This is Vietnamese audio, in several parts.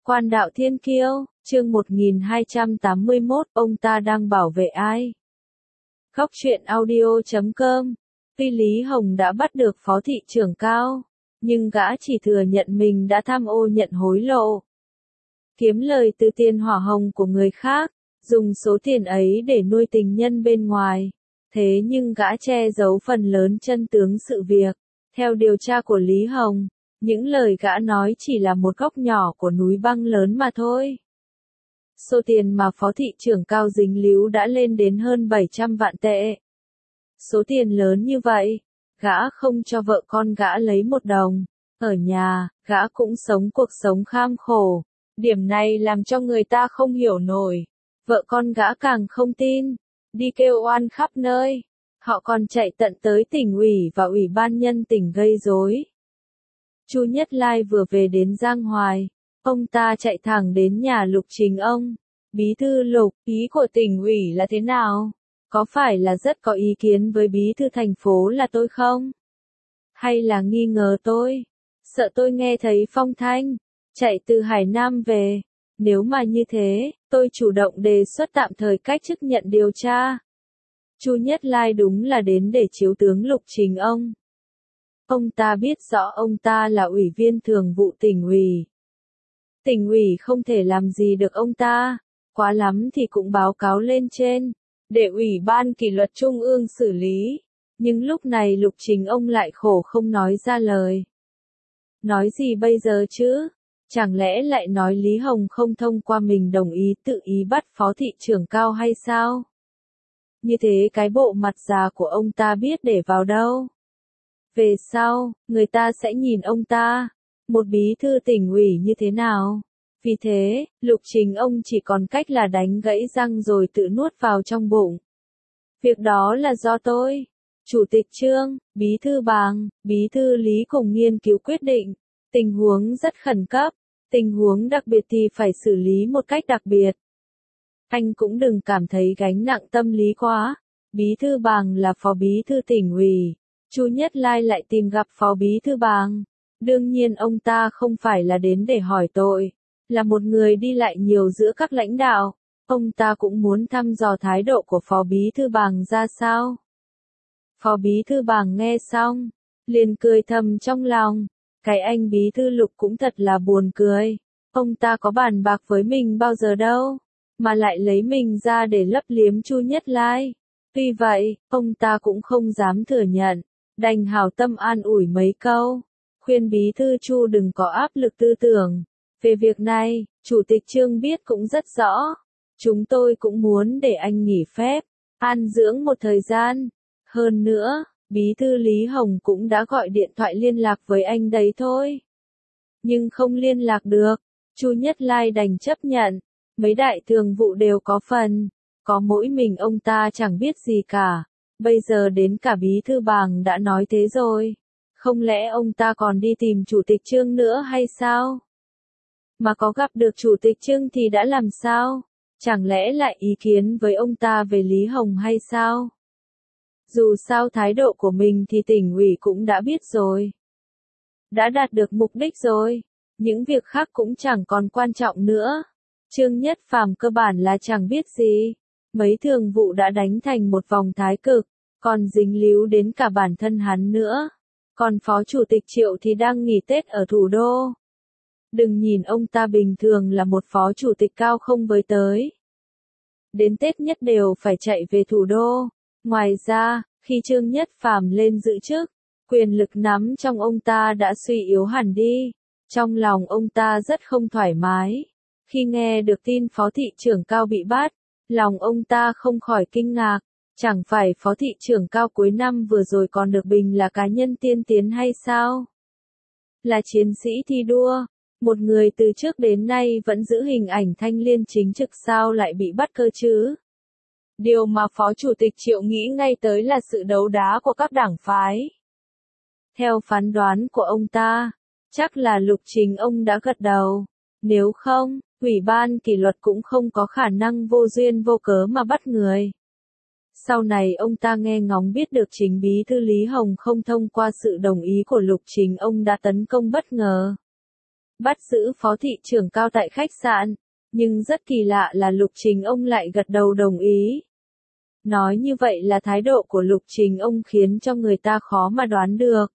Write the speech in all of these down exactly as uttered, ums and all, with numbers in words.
Quan đạo thiên kiêu, chương một nghìn hai trăm tám mươi mốt, ông ta đang bảo vệ ai? Góc truyện audio chấm com. Tuy Lý Hồng đã bắt được phó thị trưởng cao, nhưng gã chỉ thừa nhận mình đã tham ô nhận hối lộ. Kiếm lời từ tiền hỏa hồng của người khác, dùng số tiền ấy để nuôi tình nhân bên ngoài. Thế nhưng gã che giấu phần lớn chân tướng sự việc. Theo điều tra của Lý Hồng, những lời gã nói chỉ là một góc nhỏ của núi băng lớn mà thôi. Số tiền mà phó thị trưởng cao dính líu đã lên đến hơn bảy trăm vạn tệ. Số tiền lớn như vậy, gã không cho vợ con gã lấy một đồng. Ở nhà, gã cũng sống cuộc sống kham khổ. Điểm này làm cho người ta không hiểu nổi. Vợ con gã càng không tin. Đi kêu oan khắp nơi. Họ còn chạy tận tới tỉnh ủy và ủy ban nhân tỉnh gây rối. Chu Nhất Lai vừa về đến Giang Hoài, ông ta chạy thẳng đến nhà Lục Trình Ông. Bí thư Lục, ý của tỉnh ủy là thế nào? Có phải là rất có ý kiến với bí thư thành phố là tôi không? Hay là nghi ngờ tôi? Sợ tôi nghe thấy phong thanh, chạy từ Hải Nam về. Nếu mà như thế, tôi chủ động đề xuất tạm thời cách chức nhận điều tra. Chu Nhất Lai đúng là đến để chiếu tướng Lục Trình Ông. Ông ta biết rõ ông ta là ủy viên thường vụ tỉnh ủy. Tỉnh ủy không thể làm gì được ông ta, quá lắm thì cũng báo cáo lên trên, để ủy ban kỷ luật trung ương xử lý. Nhưng lúc này Lục Trình Ông lại khổ không nói ra lời. Nói gì bây giờ chứ? Chẳng lẽ lại nói Lý Hồng không thông qua mình đồng ý tự ý bắt phó thị trưởng cao hay sao? Như thế cái bộ mặt già của ông ta biết để vào đâu? Về sau, người ta sẽ nhìn ông ta, một bí thư tỉnh ủy như thế nào? Vì thế, Lục Trình Ông chỉ còn cách là đánh gãy răng rồi tự nuốt vào trong bụng. Việc đó là do tôi, Chủ tịch Trương, Bí thư Bàng, Bí thư Lý cùng nghiên cứu quyết định. Tình huống rất khẩn cấp, tình huống đặc biệt thì phải xử lý một cách đặc biệt. Anh cũng đừng cảm thấy gánh nặng tâm lý quá. Bí thư Bàng là phó bí thư tỉnh ủy. Chu Nhất Lai lại tìm gặp phó bí thư Bàng. Đương nhiên ông ta không phải là đến để hỏi tội, là một người đi lại nhiều giữa các lãnh đạo. Ông ta cũng muốn thăm dò thái độ của phó bí thư Bàng ra sao. Phó bí thư Bàng nghe xong, liền cười thầm trong lòng. Cái anh bí thư Lục cũng thật là buồn cười. Ông ta có bàn bạc với mình bao giờ đâu, mà lại lấy mình ra để lấp liếm Chu Nhất Lai. Tuy vậy, ông ta cũng không dám thừa nhận, đành hảo tâm an ủi mấy câu, khuyên bí thư Chu đừng có áp lực tư tưởng. Về việc này, Chủ tịch Trương biết cũng rất rõ. Chúng tôi cũng muốn để anh nghỉ phép, an dưỡng một thời gian. Hơn nữa, bí thư Lý Hồng cũng đã gọi điện thoại liên lạc với anh đấy thôi. Nhưng không liên lạc được, Chu Nhất Lai đành chấp nhận. Mấy đại thường vụ đều có phần, có mỗi mình ông ta chẳng biết gì cả. Bây giờ đến cả bí thư Bàng đã nói thế rồi. Không lẽ ông ta còn đi tìm Chủ tịch Trương nữa hay sao? Mà có gặp được Chủ tịch Trương thì đã làm sao? Chẳng lẽ lại ý kiến với ông ta về Lý Hồng hay sao? Dù sao thái độ của mình thì tỉnh ủy cũng đã biết rồi. Đã đạt được mục đích rồi. Những việc khác cũng chẳng còn quan trọng nữa. Trương Nhất Phàm cơ bản là chẳng biết gì. Mấy thường vụ đã đánh thành một vòng thái cực, còn dính líu đến cả bản thân hắn nữa. Còn Phó Chủ tịch Triệu thì đang nghỉ Tết ở thủ đô. Đừng nhìn ông ta bình thường là một phó chủ tịch cao không với tới. Đến Tết nhất đều phải chạy về thủ đô. Ngoài ra, khi Trương Nhất Phàm lên giữ chức, quyền lực nắm trong ông ta đã suy yếu hẳn đi. Trong lòng ông ta rất không thoải mái. Khi nghe được tin phó thị trưởng cao bị bắt, lòng ông ta không khỏi kinh ngạc. Chẳng phải phó thị trưởng cao cuối năm vừa rồi còn được bình là cá nhân tiên tiến hay sao? Là chiến sĩ thi đua, một người từ trước đến nay vẫn giữ hình ảnh thanh liêm chính trực sao lại bị bắt cơ chứ? Điều mà Phó Chủ tịch Triệu nghĩ ngay tới là sự đấu đá của các đảng phái. Theo phán đoán của ông ta, chắc là Lục Trình Ông đã gật đầu. Nếu không, ủy ban kỷ luật cũng không có khả năng vô duyên vô cớ mà bắt người. Sau này ông ta nghe ngóng biết được chính bí thư Lý Hồng không thông qua sự đồng ý của Lục Trình Ông đã tấn công bất ngờ. bắt giữ phó thị trưởng Cao tại khách sạn, nhưng rất kỳ lạ là Lục Trình ông lại gật đầu đồng ý. Nói như vậy là thái độ của Lục Trình ông khiến cho người ta khó mà đoán được.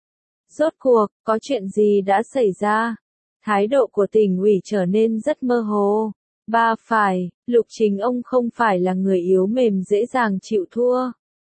Rốt cuộc, có chuyện gì đã xảy ra? Thái độ của tỉnh ủy trở nên rất mơ hồ. Ba phải, Lục Trình ông không phải là người yếu mềm dễ dàng chịu thua.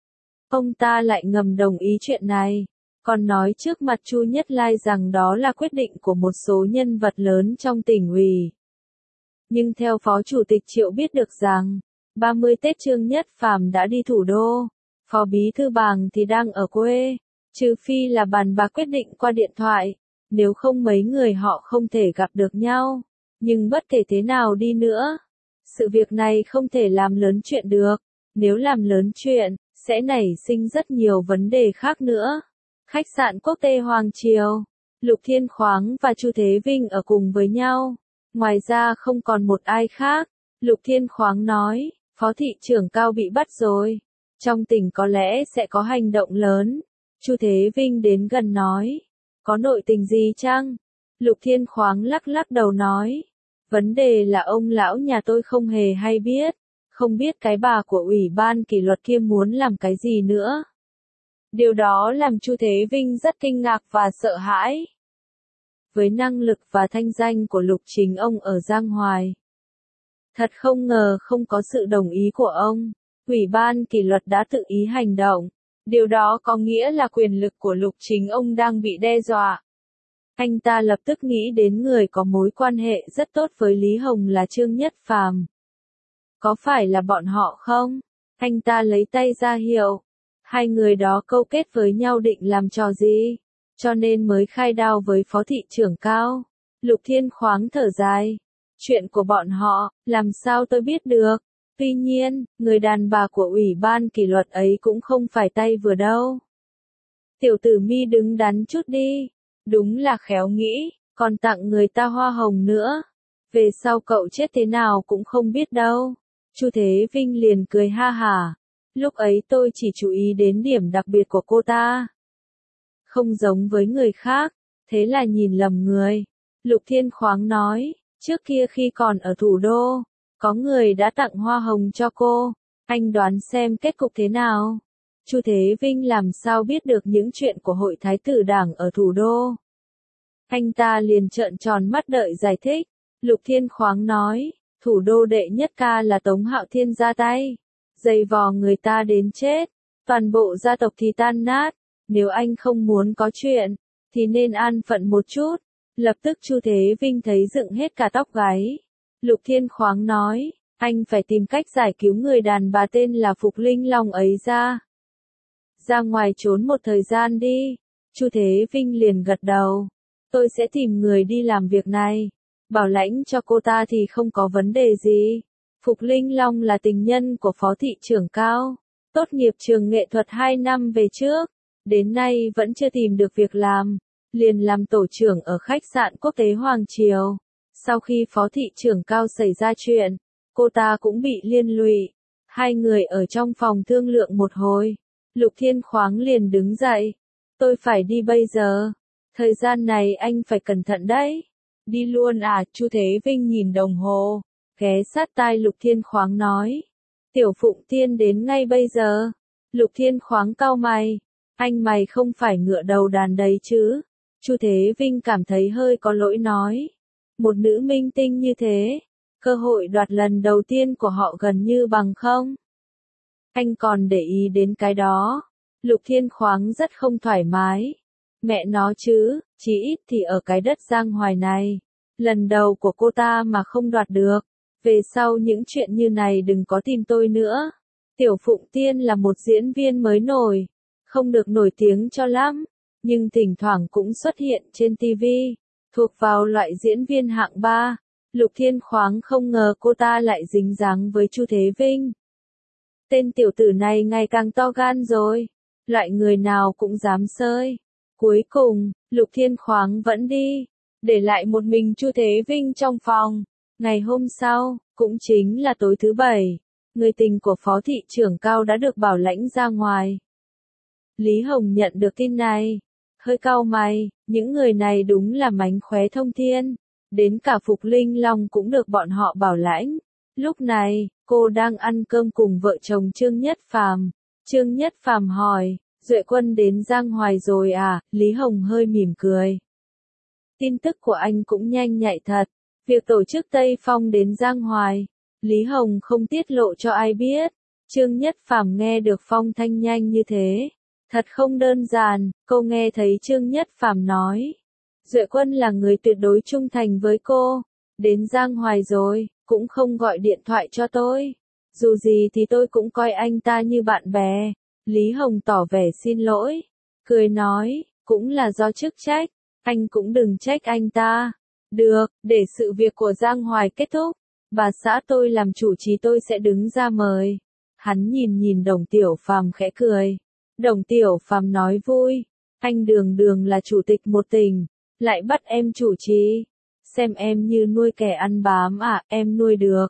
Ông ta lại ngầm đồng ý chuyện này, còn nói trước mặt Chu Nhất Lai rằng đó là quyết định của một số nhân vật lớn trong tỉnh ủy. Nhưng theo Phó Chủ tịch Triệu biết được rằng, ba mươi Tết Trương Nhất Phàm đã đi thủ đô, Phó Bí Thư Bàng thì đang ở quê, trừ phi là bàn bạc quyết định qua điện thoại, nếu không mấy người họ không thể gặp được nhau. Nhưng bất kể thế nào đi nữa, sự việc này không thể làm lớn chuyện được, nếu làm lớn chuyện, sẽ nảy sinh rất nhiều vấn đề khác nữa. Khách sạn Quốc tế Hoàng Triều, Lục Thiên Khoáng và Chu Thế Vinh ở cùng với nhau, ngoài ra không còn một ai khác. Lục Thiên Khoáng nói, Phó thị trưởng Cao bị bắt rồi, trong tỉnh có lẽ sẽ có hành động lớn. Chu Thế Vinh đến gần nói, có nội tình gì chăng? Lục Thiên Khoáng lắc lắc đầu nói, vấn đề là ông lão nhà tôi không hề hay biết, không biết cái bà của ủy ban kỷ luật kia muốn làm cái gì nữa. Điều đó làm Chu Thế Vinh rất kinh ngạc và sợ hãi. Với năng lực và thanh danh của Lục Trình ông ở Giang Hoài, thật không ngờ không có sự đồng ý của ông, ủy ban kỷ luật đã tự ý hành động. Điều đó có nghĩa là quyền lực của Lục Trình ông đang bị đe dọa. Anh ta lập tức nghĩ đến người có mối quan hệ rất tốt với Lý Hồng là Trương Nhất Phàm. Có phải là bọn họ không? Anh ta lấy tay ra hiệu. Hai người đó câu kết với nhau định làm trò gì? Cho nên mới khai đao với Phó thị trưởng Cao. Lục Thiên Khoáng thở dài. Chuyện của bọn họ, làm sao tôi biết được? Tuy nhiên, người đàn bà của ủy ban kỷ luật ấy cũng không phải tay vừa đâu. Tiểu tử Mi đứng đắn chút đi. Đúng là khéo nghĩ, còn tặng người ta hoa hồng nữa. Về sau cậu chết thế nào cũng không biết đâu. Chu Thế Vinh liền cười ha hả. Lúc ấy tôi chỉ chú ý đến điểm đặc biệt của cô ta. Không giống với người khác, thế là nhìn lầm người. Lục Thiên Khoáng nói, trước kia khi còn ở thủ đô, có người đã tặng hoa hồng cho cô. Anh đoán xem kết cục thế nào? Chu Thế Vinh làm sao biết được những chuyện của hội thái tử đảng ở thủ đô? Anh ta liền trợn tròn mắt đợi giải thích. Lục Thiên Khoáng nói, thủ đô đệ nhất ca là Tống Hạo Thiên ra tay, giày vò người ta đến chết, toàn bộ gia tộc thì tan nát. Nếu anh không muốn có chuyện, thì nên an phận một chút. Lập tức Chu Thế Vinh thấy dựng hết cả tóc gáy. Lục Thiên Khoáng nói, anh phải tìm cách giải cứu người đàn bà tên là Phục Linh Long ấy ra. Ra ngoài trốn một thời gian đi. Chu Thế Vinh liền gật đầu. Tôi sẽ tìm người đi làm việc này. Bảo lãnh cho cô ta thì không có vấn đề gì. Phục Linh Long là tình nhân của Phó thị trưởng Cao. Tốt nghiệp trường nghệ thuật hai năm về trước. Đến nay vẫn chưa tìm được việc làm. Liền làm tổ trưởng ở khách sạn Quốc tế Hoàng Triều. Sau khi Phó thị trưởng Cao xảy ra chuyện, cô ta cũng bị liên lụy. Hai người ở trong phòng thương lượng một hồi. Lục Thiên Khoáng liền đứng dậy. Tôi phải đi bây giờ. Thời gian này anh phải cẩn thận đấy. Đi luôn à? Chu Thế Vinh nhìn đồng hồ, ghé sát tai Lục Thiên Khoáng nói. Tiểu Phụng Tiên đến ngay bây giờ. Lục Thiên Khoáng cau mày. Anh mày không phải ngựa đầu đàn đấy chứ? Chu Thế Vinh cảm thấy hơi có lỗi nói. Một nữ minh tinh như thế, cơ hội đoạt lần đầu tiên của họ gần như bằng không. Anh còn để ý đến cái đó. Lục Thiên Khoáng rất không thoải mái. Mẹ nó chứ, chí ít thì ở cái đất Giang Hoài này. Lần đầu của cô ta mà không đoạt được. Về sau những chuyện như này đừng có tìm tôi nữa. Tiểu Phụng Tiên là một diễn viên mới nổi. Không được nổi tiếng cho lắm. Nhưng thỉnh thoảng cũng xuất hiện trên ti vi. Thuộc vào loại diễn viên hạng ba. Lục Thiên Khoáng không ngờ cô ta lại dính dáng với Chu Thế Vinh. Tên tiểu tử này ngày càng to gan rồi. Loại người nào cũng dám sơi. Cuối cùng, Lục Thiên Khoáng vẫn đi. Để lại một mình Chu Thế Vinh trong phòng. Ngày hôm sau, cũng chính là tối thứ bảy. Người tình của Phó thị trưởng Cao đã được bảo lãnh ra ngoài. Lý Hồng nhận được tin này. hơi cau mày, những người này đúng là mánh khóe thông thiên, đến cả Phục Linh Long cũng được bọn họ bảo lãnh. Lúc này, cô đang ăn cơm cùng vợ chồng Trương Nhất Phàm. Trương Nhất Phàm hỏi, Duệ Quân đến Giang Hoài rồi à? Lý Hồng hơi mỉm cười. Tin tức của anh cũng nhanh nhạy thật. Việc tổ chức Tây Phong đến Giang Hoài, Lý Hồng không tiết lộ cho ai biết. Trương Nhất Phàm nghe được phong thanh nhanh như thế. Thật không đơn giản, cô nghe thấy Trương Nhất Phàm nói. Duệ Quân là người tuyệt đối trung thành với cô. Đến Giang Hoài rồi, cũng không gọi điện thoại cho tôi. Dù gì thì tôi cũng coi anh ta như bạn bè. Lý Hồng tỏ vẻ xin lỗi. Cười nói, cũng là do chức trách. Anh cũng đừng trách anh ta. Được, để sự việc của Giang Hoài kết thúc. Bà xã tôi làm chủ trì tôi sẽ đứng ra mời. Hắn nhìn nhìn Đồng Tiểu Phàm khẽ cười. Đồng Tiểu Phàm nói vui. Anh đường đường là chủ tịch một tỉnh. Lại bắt em chủ trì. Xem em như nuôi kẻ ăn bám à, em nuôi được.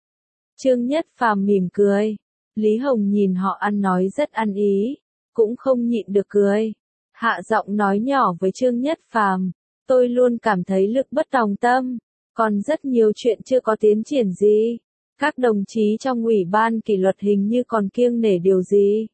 Trương Nhất Phàm mỉm cười. Lý Hồng nhìn họ ăn nói rất ăn ý. Cũng không nhịn được cười. Hạ giọng nói nhỏ với Trương Nhất Phàm. Tôi luôn cảm thấy lực bất tòng tâm. Còn rất nhiều chuyện chưa có tiến triển gì. Các đồng chí trong ủy ban kỷ luật hình như còn kiêng nể điều gì.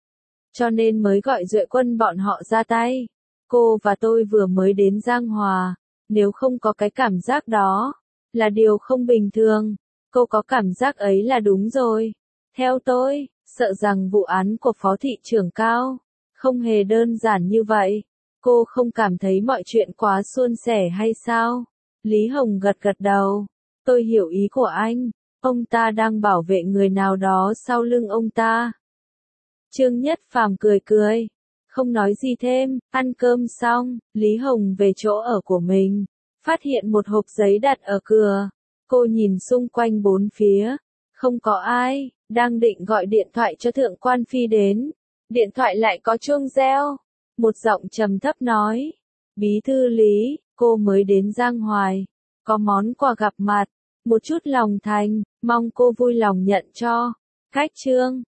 Cho nên mới gọi Duệ Quân bọn họ ra tay. Cô và tôi vừa mới đến Giang Hòa. Nếu không có cái cảm giác đó, là điều không bình thường. Cô có cảm giác ấy là đúng rồi. Theo tôi, sợ rằng vụ án của Phó Thị trưởng Cao không hề đơn giản như vậy. Cô không cảm thấy mọi chuyện quá suôn sẻ hay sao? Lý Hồng gật gật đầu. Tôi hiểu ý của anh. Ông ta đang bảo vệ người nào đó sau lưng ông ta. Trương Nhất Phàm cười cười. Không nói gì thêm, ăn cơm xong, Lý Hồng về chỗ ở của mình. Phát hiện một hộp giấy đặt ở cửa. Cô nhìn xung quanh bốn phía. Không có ai, đang định gọi điện thoại cho Thượng quan Phi đến. Điện thoại lại có chuông reo. Một giọng trầm thấp nói. Bí thư Lý, cô mới đến Giang Hoài. Có món quà gặp mặt. Một chút lòng thành, mong cô vui lòng nhận cho. Khách Trương,